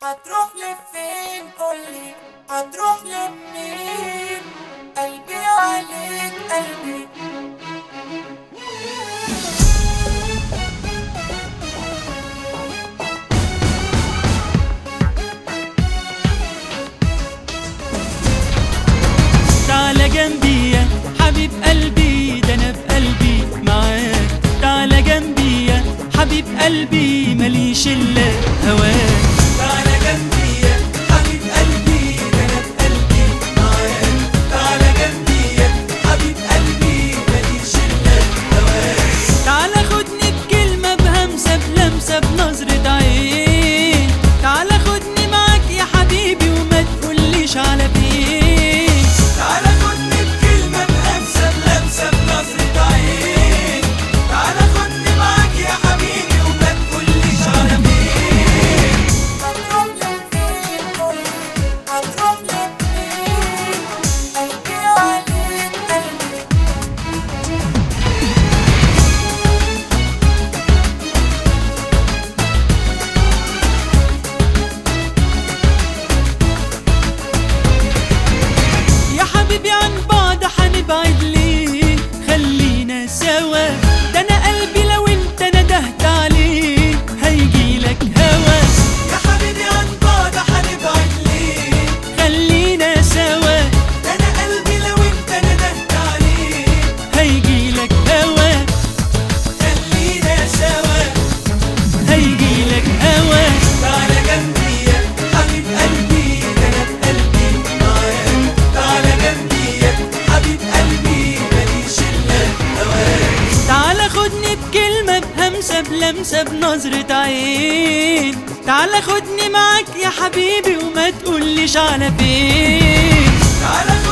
هتروح لفين قولي، هتروح لمين؟ قلبي عليك قلبي. تعالى جنبي يا حبيب قلبي، ده انا بقلبي معاك. تعالى جنبي يا حبيب قلبي، ماليش الا هواك. تعالى جنبي يا حبيب قلبي، ده انا بقلبي معاك. تعالى جنبي يا حبيب قلبي، ماليش الا هواك. تعالى خدني بكلمة بهمسة بلمسة بنظرة عين. تعالى خدني معاك يا حبيبي وما تقوليش على فين. تعالى خدني بكلمة بهمسة بلمسة بنظرة عين. تعالى خدني معاك يا حبيبي وما تقوليش على فين. هتروح لفين قولي، هتروح لمين؟ قلبي عليك قلبي. يا حبيبي عن بعض حنبعد ليه؟ خلينا سوا، ده انا قلبي لو انت ندهت عليه هيجيلك هوا. يا حبيبي عن بعض حنبعد ليه؟ خلينا سوا، ده انا قلبي لو انت ندهت عليه هيجيلك هوا. خلينا سوا، هيجيلك هوا. تعالى جنبي يا حبيب قلبي، ده انا بقلبي معاك. تعالى جنبي يا حبيب قلبي، ماليش الا هواك. تعالى خدني بكلمة بهمسة بلمسة بنظرة عين. تعالى خدني معاك يا حبيبي وما تقوليش على فين. تعالى